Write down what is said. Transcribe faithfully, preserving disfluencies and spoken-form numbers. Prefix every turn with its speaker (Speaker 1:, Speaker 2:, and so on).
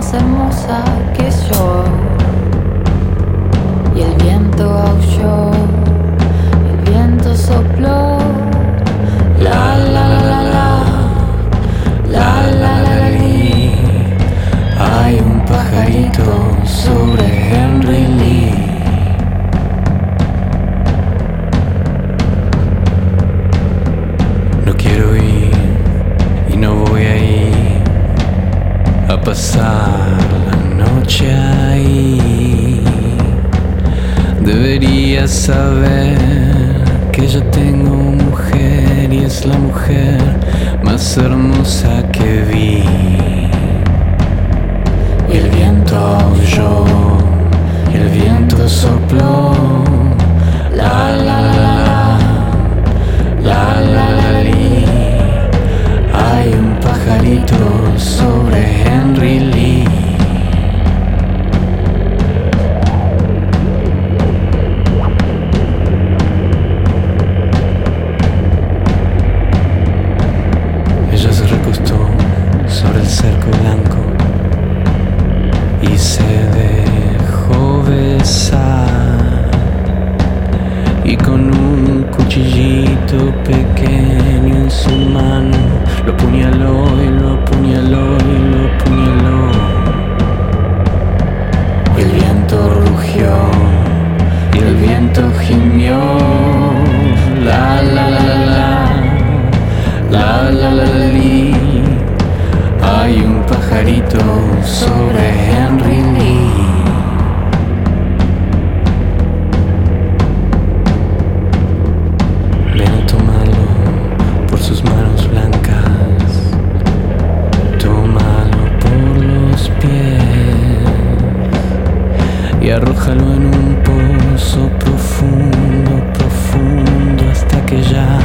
Speaker 1: más hermosa que yo. Y el viento aulló, el viento sopló. La la la la la, la la la la li. Hay un pajarito sobre Henry Lee. No quiero ir y no voy a ir a pasar la noche ahí. Deberías saber que yo tengo mujer y es la mujer más hermosa que vi. Y el viento aulló, y el viento sopló. La la la la, la la la li. Hay un pajarito sobre Henry Lee. Ella se recostó sobre el cerco blanco y se dejó besar, y con un cuchillito pequeño en su mano lo apuñaló y lo apuñaló y lo apuñaló. Y el viento rugió y el viento gimió. La la la la la, la la la la li. Hay un pajarito sobre Henry Lee. Ven a tomarlo por sus manos blancas, tómalo por los pies y arrójalo en un pozo profundo, profundo hasta que ya